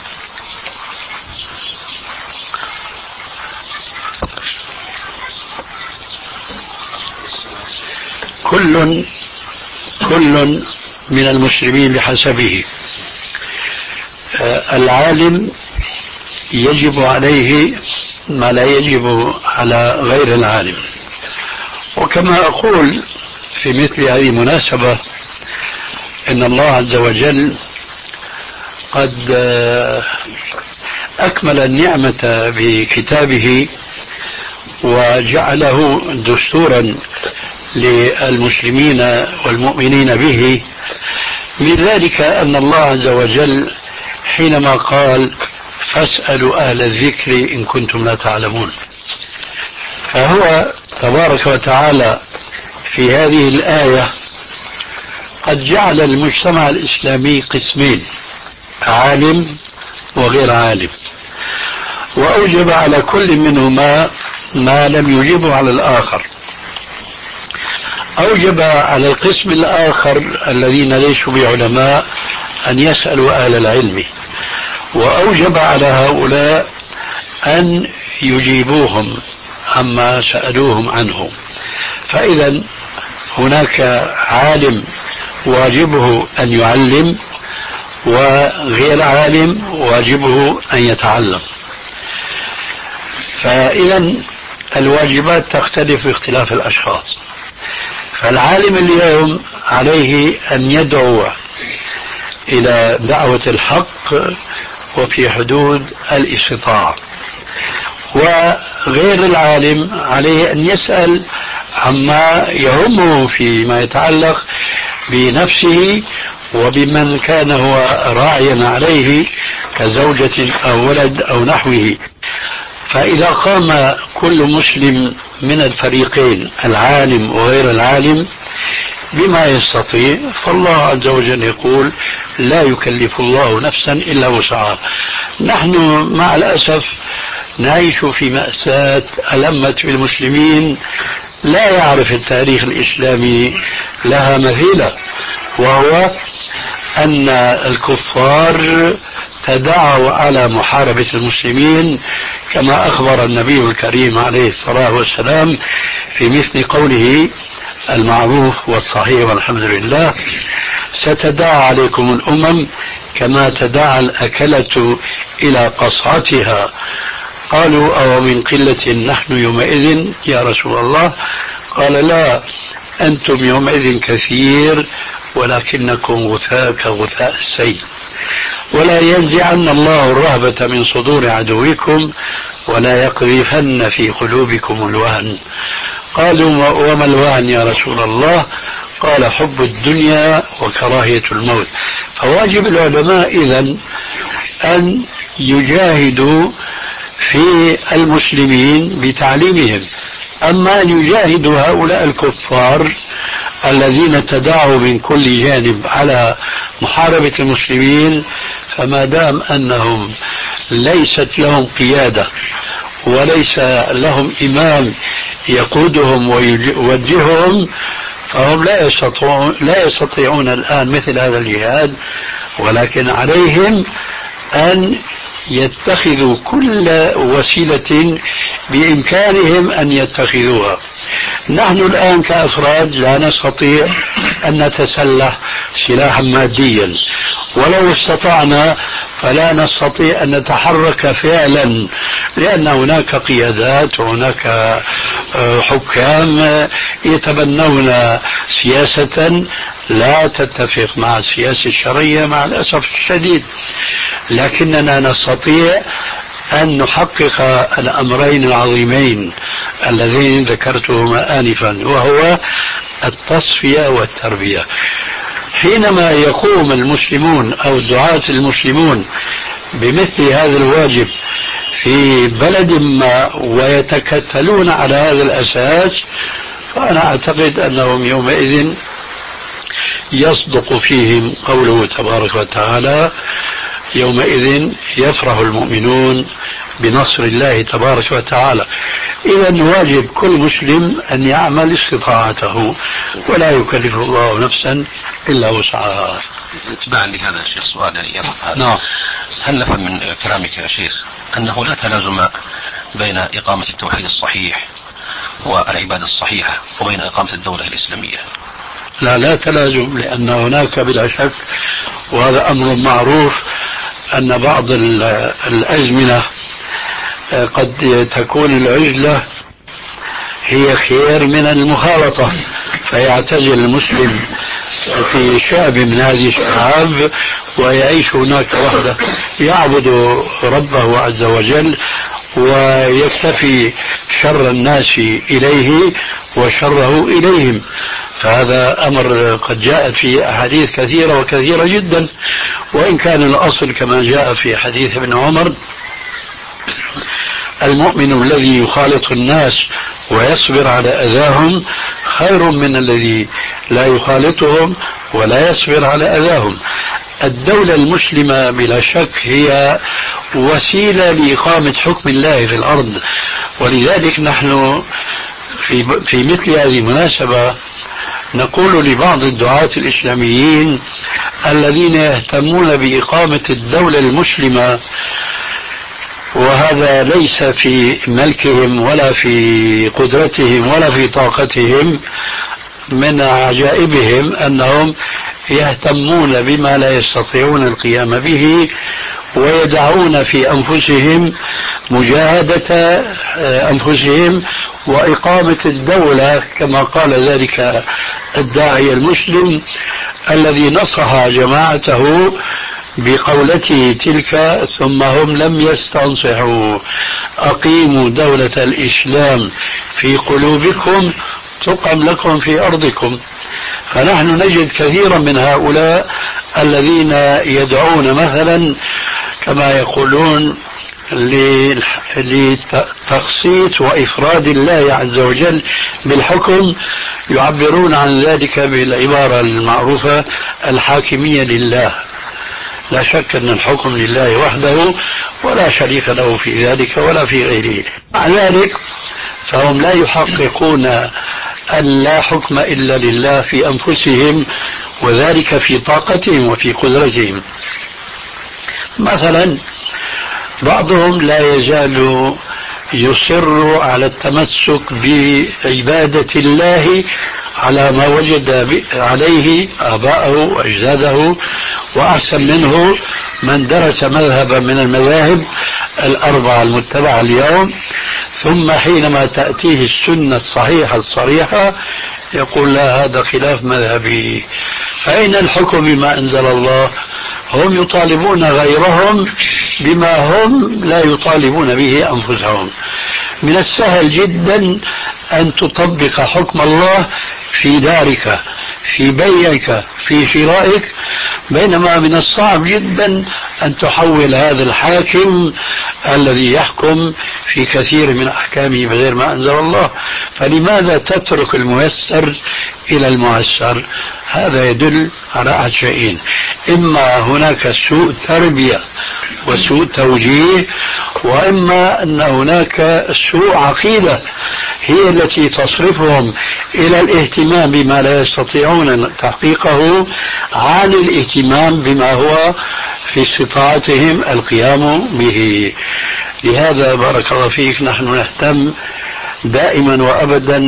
كل كل من المسلمين بحسبه. العالم يجب عليه ما لا يجب على غير العالم. وكما أقول في مثل هذه المناسبة إن الله عز وجل قد أكمل النعمة بكتابه وجعله دستورا للمسلمين والمؤمنين به. من ذلك أن الله عز وجل حينما قال فاسألوا أهل الذكر إن كنتم لا تعلمون، فهو تبارك وتعالى في هذه الآية قد جعل المجتمع الإسلامي قسمين، عالم وغير عالم، وأوجب على كل منهما ما لم يجبه على الآخر. أوجب على القسم الآخر الذين ليسوا بعلماء أن يسألوا أهل العلم، وأوجب على هؤلاء أن يجيبوهم عما سألوهم عنه. فإذا هناك عالم واجبه أن يعلم، وغير عالم واجبه أن يتعلم. فإذا الواجبات تختلف باختلاف الأشخاص. فالعالم اليوم عليه أن يدعو إلى دعوة الحق وفي حدود الاستطاعة، وغير العالم عليه أن يسأل عما يهمه فيما يتعلق بنفسه وبمن كان هو راعيا عليه كزوجة أو ولد أو نحوه. فإذا قام كل مسلم من الفريقين العالم وغير العالم بما يستطيع، فالله عز وجل يقول لا يكلف الله نفسا إلا وسعها. نحن مع الأسف نعيش في مأساة ألمت بالمسلمين لا يعرف التاريخ الإسلامي لها مثيلة، وهو أن الكفار تداعوا على محاربة المسلمين كما أخبر النبي الكريم عليه الصلاة والسلام في مثل قوله المعروف والصحيح والحمد لله: ستداعى عليكم الأمم كما تداعى الأكلة إلى قصعتها. قالوا أو من قلة نحن يومئذ يا رسول الله؟ قال لا، أنتم يومئذ كثير ولكنكم غثاء كغثاء السيل. ولا ينزعن الله الرهبة من صدور عدوكم ولا يقذفن في قلوبكم الوهن. قالوا وما الوهن يا رسول الله؟ قال حب الدنيا وكراهية الموت. فواجب العلماء إذن أن يجاهدوا في المسلمين بتعليمهم. أما أن يجاهدوا هؤلاء الكفار الذين تداعوا من كل جانب على محاربة المسلمين، فما دام أنهم ليست لهم قيادة وليس لهم إمام يقودهم ويوجههم، فهم لا يستطيعون, لا يستطيعون الآن مثل هذا الجهاد، ولكن عليهم أن يتخذوا كل وسيلة بإمكانهم أن يتخذوها. نحن الآن كأفراد لا نستطيع أن نتسلح سلاحا ماديا، ولو استطعنا فلا نستطيع أن نتحرك فعلا، لأن هناك قيادات وهناك حكام يتبنون سياسة لا تتفق مع السياسة الشرعية مع الأسف الشديد. لكننا نستطيع أن نحقق الأمرين العظيمين اللذين ذكرتهما آنفا، وهو التصفية والتربية. حينما يقوم المسلمون أو دعاة المسلمون بمثل هذا الواجب في بلد ما ويتكتلون على هذا الأساس، فأنا أعتقد أنهم يومئذ يصدق فيهم قوله تبارك وتعالى: يومئذ يفرح المؤمنون بنصر الله تبارك وتعالى. إذا واجب كل مسلم أن يعمل استطاعته ولا يكلف الله نفسا إلا وسعها. اتباعا لهذا الشيخ سؤال يرفع هذا. نعم. هل نفهم من كلامك يا شيخ أنه لا تلازم بين إقامة التوحيد الصحيح والعبادة الصحيحة وبين إقامة الدولة الإسلامية؟ لا لا تلازم، لأن هناك بلا شك، وهذا أمر معروف، أن بعض الأزمنة قد تكون العزلة هي خير من المخالطة، فيعتزل المسلم في شعب من هذه الشعاب ويعيش هناك وحده يعبد ربه عز وجل ويكتفي شر الناس إليه وشره إليهم. فهذا أمر قد جاءت في أحاديث كثيرة وكثيرة جدا، وإن كان الأصل كما جاء في حديث ابن عمر: المؤمن الذي يخالط الناس ويصبر على أذاهم خير من الذي لا يخالطهم ولا يصبر على أذاهم. الدولة المسلمة بلا شك هي وسيلة لإقامة حكم الله في الأرض، ولذلك نحن في, في مثل هذه المناسبة نقول لبعض الدعاة الإسلاميين الذين يهتمون بإقامة الدولة المسلمة، وهذا ليس في ملكهم ولا في قدرتهم ولا في طاقتهم، من عجائبهم أنهم يهتمون بما لا يستطيعون القيام به ويدعون في أنفسهم مجاهدة أنفسهم وإقامة الدولة كما قال ذلك الداعية المسلم الذي نصح جماعته بقولته تلك: ثم هم لم يستنصحوا أقيموا دولة الإسلام في قلوبكم تقم لكم في أرضكم. فنحن نجد كثيرا من هؤلاء الذين يدعون مثلا كما يقولون لتخصيص وإفراد الله عز وجل بالحكم، يعبرون عن ذلك بالعبارة المعروفة: الحاكمية لله. لا شك أن الحكم لله وحده ولا شريك له في ذلك ولا في غيره. مع ذلك فهم لا يحققون أن لا حكم إلا لله في أنفسهم، وذلك في طاقتهم وفي قدرتهم. مثلا بعضهم لا يزال يصر على التمسك بعبادة الله على ما وجد عليه آباءه وأجداده، وأحسن منه من درس مذهبا من المذاهب الأربعة المتبعة اليوم، ثم حينما تأتيه السنة الصحيحة الصريحة يقول: لا، هذا خلاف مذهبي. فأين الحكم بما أنزل الله؟ هم يطالبون غيرهم بما هم لا يطالبون به أنفسهم. من السهل جدا أن تطبق حكم الله في دارك، في بيعك، في شرائك، بينما من الصعب جدا أن تحول هذا الحاكم الذي يحكم في كثير من أحكامه بغير ما أنزل الله. فلماذا تترك الميسر إلى المعسر؟ هذا يدل على أحد شيئين: إما هناك سوء تربية وسوء توجيه، وإما أن هناك سوء عقيدة هي التي تصرفهم إلى الاهتمام بما لا يستطيعون تحقيقه عن الاهتمام بما هو في استطاعتهم القيام به. لهذا بارك الله فيك نحن نهتم دائما وأبدا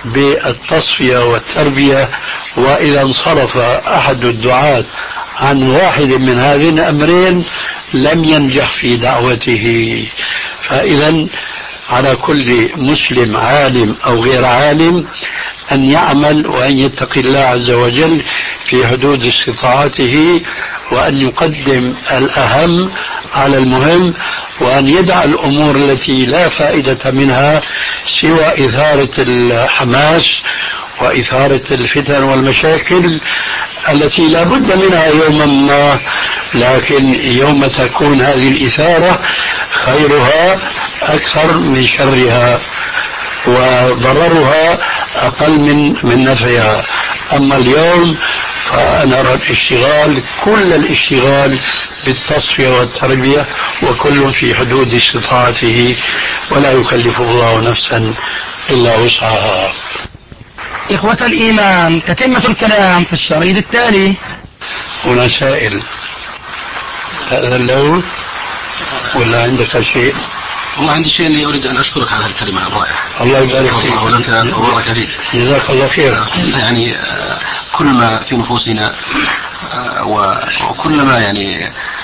بالتصفية والتربية، وإذا انصرف أحد الدعاة عن واحد من هذين الأمرين لم ينجح في دعوته. فإذا على كل مسلم عالم أو غير عالم أن يعمل وأن يتقي الله عز وجل في حدود استطاعته، وأن يقدم الأهم على المهم، وأن يدع الأمور التي لا فائدة منها سوى إثارة الحماس وإثارة الفتن والمشاكل التي لا بد منها يوما ما، لكن يوم تكون هذه الإثارة خيرها أكثر من شرها وضررها أقل من من نفعها. أما اليوم فأنا أرى الاشتغال كل الاشتغال بالتصفية والتربية، وكل في حدود استطاعته، ولا يكلف الله نفسا إلا وسعها. إخوة الإيمان، تتمة الكلام في الشريط التالي. هنا سائل: هذا اللون ولا عندك شيء؟ والله عندي شيء أني أريد أن أشكرك على الكلمة الرائعة. الله يبارك فيك ولك وبارك فيك. جزاك الله خير. يعني كل ما في نفوسنا وكل ما يعني